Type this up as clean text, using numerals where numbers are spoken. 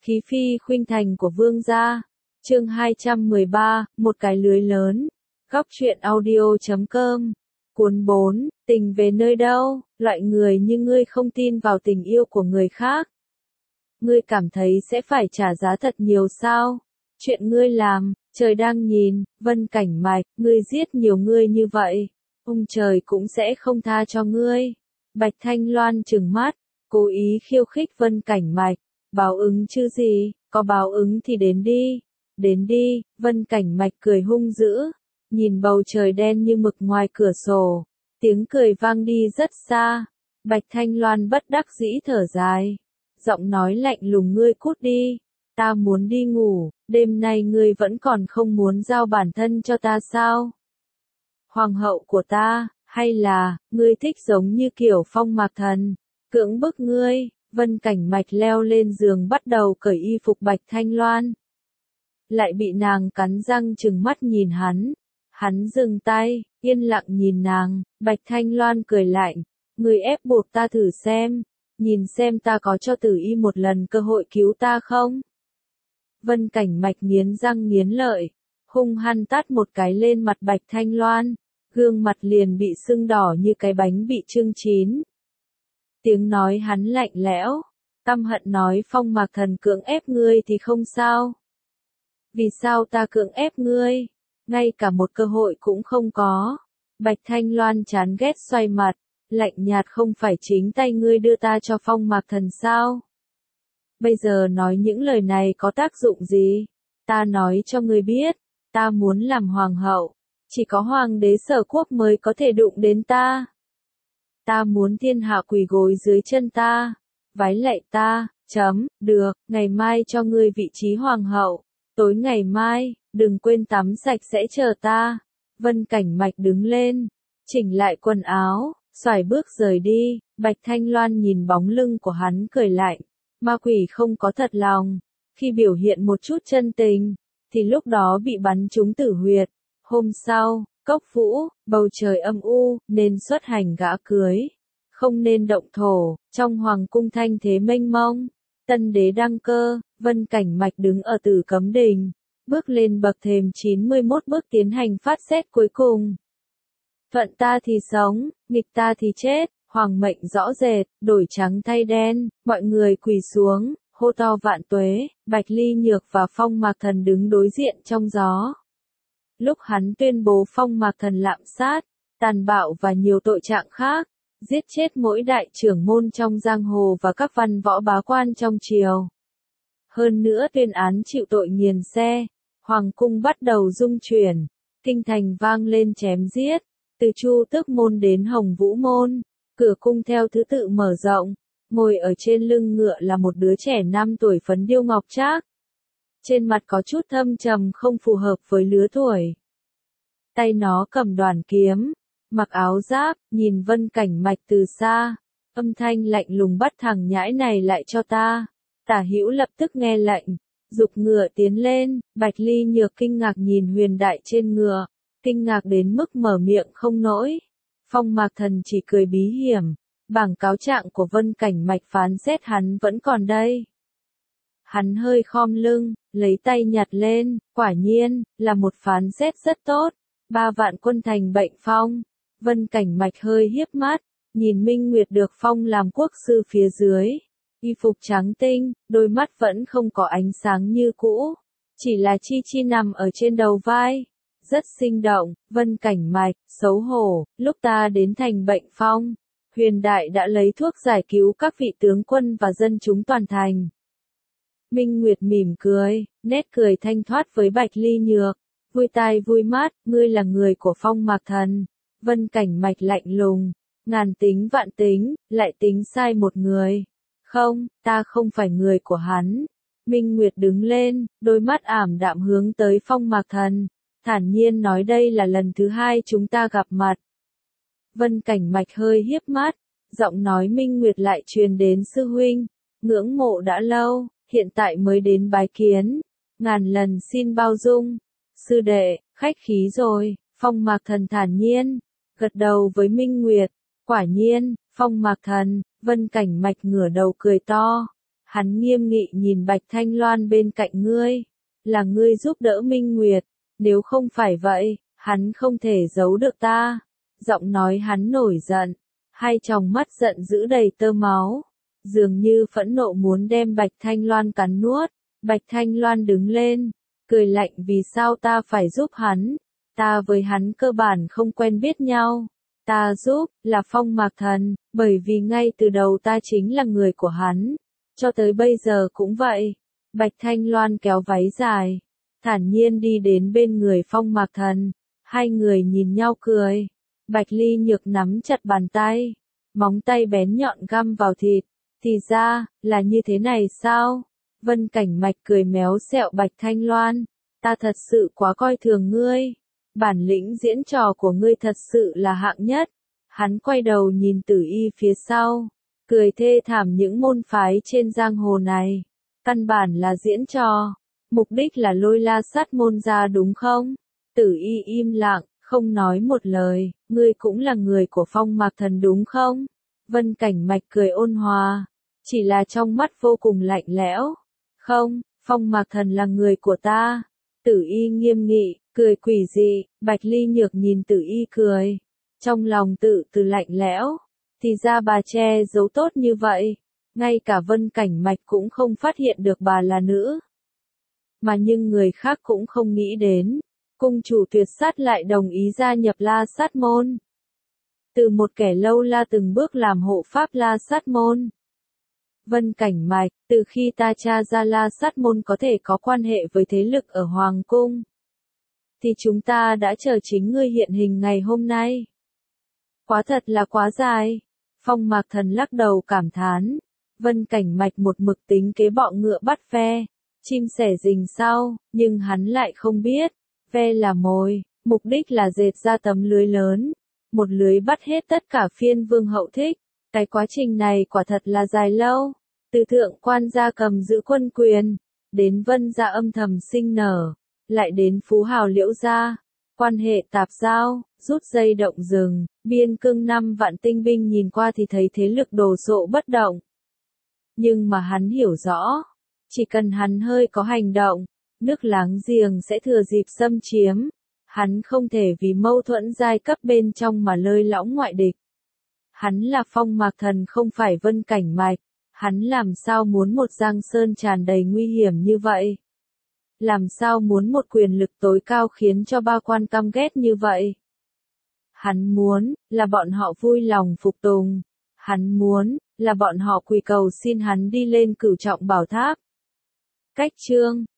Khí phi khuynh thành của vương gia. Chương 213, một cái lưới lớn. Góc truyện audio.com. Cuốn 4, tình về nơi đâu, loại người như ngươi không tin vào tình yêu của người khác. Ngươi cảm thấy sẽ phải trả giá thật nhiều sao? Chuyện ngươi làm, trời đang nhìn, Vân Cảnh Mạch, ngươi giết nhiều người như vậy, ông trời cũng sẽ không tha cho ngươi. Bạch Thanh Loan trừng mắt, cố ý khiêu khích Vân Cảnh Mạch, báo ứng chứ gì, có báo ứng thì đến đi, Vân Cảnh Mạch cười hung dữ, nhìn bầu trời đen như mực ngoài cửa sổ, tiếng cười vang đi rất xa. Bạch Thanh Loan bất đắc dĩ thở dài, giọng nói lạnh lùng, ngươi cút đi, ta muốn đi ngủ, đêm nay ngươi vẫn còn không muốn giao bản thân cho ta sao? Hoàng hậu của ta, hay là, ngươi thích giống như kiểu Phong Mạc Thần, cưỡng bức ngươi? Vân Cảnh Mạch leo lên giường bắt đầu cởi y phục Bạch Thanh Loan. Lại bị nàng cắn răng trừng mắt nhìn hắn. Hắn dừng tay, yên lặng nhìn nàng, Bạch Thanh Loan cười lạnh, ngươi ép buộc ta thử xem, nhìn xem ta có cho Tử Y một lần cơ hội cứu ta không? Vân Cảnh Mạch nghiến răng nghiến lợi, hung hăng tát một cái lên mặt Bạch Thanh Loan, gương mặt liền bị sưng đỏ như cái bánh bị chưng chín. Tiếng nói hắn lạnh lẽo, căm hận nói, Phong Mạc Thần cưỡng ép ngươi thì không sao. Vì sao ta cưỡng ép ngươi? Ngay cả một cơ hội cũng không có. Bạch Thanh Loan chán ghét xoay mặt, lạnh nhạt, không phải chính tay ngươi đưa ta cho Phong Mạc Thần sao? Bây giờ nói những lời này có tác dụng gì? Ta nói cho ngươi biết, ta muốn làm hoàng hậu, chỉ có hoàng đế Sở Quốc mới có thể đụng đến ta. Ta muốn thiên hạ quỳ gối dưới chân ta, vái lạy ta, được, ngày mai cho ngươi vị trí hoàng hậu, tối ngày mai, đừng quên tắm sạch sẽ chờ ta. Vân Cảnh Mạch đứng lên, chỉnh lại quần áo, xoài bước rời đi. Bạch Thanh Loan nhìn bóng lưng của hắn cười lạnh, ma quỷ không có thật lòng, khi biểu hiện một chút chân tình, thì lúc đó bị bắn trúng tử huyệt. Hôm sau, Cốc Vũ, bầu trời âm u, nên xuất hành gã cưới, không nên động thổ, trong hoàng cung thanh thế mênh mông. Tân đế đăng cơ, Vân Cảnh Mạch đứng ở Tử Cấm Đình, bước lên bậc thềm 91 bước tiến hành phát xét cuối cùng. Thuận ta thì sống, nghịch ta thì chết, hoàng mệnh rõ rệt, đổi trắng thay đen, mọi người quỳ xuống, hô to vạn tuế. Bạch Ly Nhược và Phong Mạc Thần đứng đối diện trong gió. Lúc hắn tuyên bố Phong Mạc Thần lạm sát, tàn bạo và nhiều tội trạng khác, giết chết mỗi đại trưởng môn trong giang hồ và các văn võ bá quan trong triều. Hơn nữa tuyên án chịu tội nghiền xe, hoàng cung bắt đầu rung chuyển, kinh thành vang lên chém giết, từ Chu Tước môn đến Hồng Vũ môn, cửa cung theo thứ tự mở rộng, ngồi ở trên lưng ngựa là một đứa trẻ 5 tuổi phấn điêu ngọc trác. Trên mặt có chút thâm trầm không phù hợp với lứa tuổi. Tay nó cầm đoàn kiếm, mặc áo giáp, nhìn Vân Cảnh Mạch từ xa, âm thanh lạnh lùng, bắt thằng nhãi này lại cho ta. Tả Hữu lập tức nghe lệnh, giục ngựa tiến lên. Bạch Ly Nhược kinh ngạc nhìn Huyền Đại trên ngựa, kinh ngạc đến mức mở miệng không nổi. Phong Mạc Thần chỉ cười bí hiểm, bảng cáo trạng của Vân Cảnh Mạch phán xét hắn vẫn còn đây. Hắn hơi khom lưng, lấy tay nhặt lên, quả nhiên, là một phán xét rất tốt. 3 vạn quân thành bệnh phong. Vân Cảnh Mạch hơi hiếp mắt, nhìn Minh Nguyệt được phong làm quốc sư phía dưới. Y phục trắng tinh, đôi mắt vẫn không có ánh sáng như cũ, chỉ là chi chi nằm ở trên đầu vai. Rất sinh động. Vân Cảnh Mạch, xấu hổ, lúc ta đến thành bệnh phong, Huyền Đại đã lấy thuốc giải cứu các vị tướng quân và dân chúng toàn thành. Minh Nguyệt mỉm cười, nét cười thanh thoát với Bạch Ly Nhược, vui tai vui mắt, ngươi là người của Phong Mạc Thần. Vân Cảnh Mạch lạnh lùng, ngàn tính vạn tính, lại tính sai một người. Không, ta không phải người của hắn. Minh Nguyệt đứng lên, đôi mắt ảm đạm hướng tới Phong Mạc Thần, thản nhiên nói, đây là lần thứ 2 chúng ta gặp mặt. Vân Cảnh Mạch hơi hiếp mắt, giọng nói Minh Nguyệt lại truyền đến, sư huynh, ngưỡng mộ đã lâu, hiện tại mới đến bái kiến, ngàn lần xin bao dung. Sư đệ, khách khí rồi. Phong Mạc Thần thản nhiên gật đầu với Minh Nguyệt. Quả nhiên, Phong Mạc Thần. Vân Cảnh Mạch ngửa đầu cười to. Hắn nghiêm nghị nhìn Bạch Thanh Loan bên cạnh ngươi. Là ngươi giúp đỡ Minh Nguyệt, nếu không phải vậy, hắn không thể giấu được ta. Giọng nói hắn nổi giận, hai tròng mắt giận dữ đầy tơ máu, dường như phẫn nộ muốn đem Bạch Thanh Loan cắn nuốt. Bạch Thanh Loan đứng lên, cười lạnh vì sao ta phải giúp hắn, ta với hắn cơ bản không quen biết nhau. Ta giúp, là Phong Mạc Thần, bởi vì ngay từ đầu ta chính là người của hắn, cho tới bây giờ cũng vậy. Bạch Thanh Loan kéo váy dài, thản nhiên đi đến bên người Phong Mạc Thần, hai người nhìn nhau cười. Bạch Ly Nhược nắm chặt bàn tay, móng tay bén nhọn găm vào thịt, thì ra, là như thế này sao? Vân Cảnh Mạch cười méo xẹo Bạch Thanh Loan, ta thật sự quá coi thường ngươi, bản lĩnh diễn trò của ngươi thật sự là hạng nhất. Hắn quay đầu nhìn Tử Y phía sau, cười thê thảm những môn phái trên giang hồ này, căn bản là diễn trò, mục đích là lôi La Sát môn ra đúng không? Tử Y im lặng, không nói một lời, ngươi cũng là người của Phong Mạc Thần đúng không? Vân Cảnh Mạch cười ôn hòa, chỉ là trong mắt vô cùng lạnh lẽo. Không, Phong Mạc Thần là người của ta. Tử Y nghiêm nghị, cười quỷ dị. Bạch Ly Nhược nhìn Tử Y cười, trong lòng tự từ lạnh lẽo. Thì ra bà che giấu tốt như vậy, ngay cả Vân Cảnh Mạch cũng không phát hiện được bà là nữ. Mà nhưng người khác cũng không nghĩ đến, cung chủ Tuyệt Sát lại đồng ý gia nhập La Sát môn. Từ một kẻ lâu la từng bước làm hộ pháp La Sát môn. Vân Cảnh Mạch, từ khi ta tra ra La Sát môn có thể có quan hệ với thế lực ở Hoàng cung, thì chúng ta đã chờ chính ngươi hiện hình ngày hôm nay. Quá thật là quá dài. Phong Mạc Thần lắc đầu cảm thán. Vân Cảnh Mạch một mực tính kế bọ ngựa bắt ve, chim sẻ rình sau, nhưng hắn lại không biết, ve là mồi, mục đích là dệt ra tấm lưới lớn, một lưới bắt hết tất cả phiên vương hậu thích. Cái quá trình này quả thật là dài lâu, từ thượng quan gia cầm giữ quân quyền, đến Vân gia âm thầm sinh nở, lại đến phú hào Liễu gia, quan hệ tạp giao, rút dây động rừng, biên cương 5 vạn tinh binh nhìn qua thì thấy thế lực đồ sộ bất động. Nhưng mà hắn hiểu rõ, chỉ cần hắn hơi có hành động, nước láng giềng sẽ thừa dịp xâm chiếm. Hắn không thể vì mâu thuẫn giai cấp bên trong mà lơi lỏng ngoại địch. Hắn là Phong Mạc Thần không phải Vân Cảnh Mạch, hắn làm sao muốn một Giang Sơn tràn đầy nguy hiểm như vậy? Làm sao muốn một quyền lực tối cao khiến cho ba quan căm ghét như vậy? Hắn muốn, là bọn họ vui lòng phục tùng. Hắn muốn, là bọn họ quỳ cầu xin hắn đi lên cửu trọng bảo tháp. Cách chương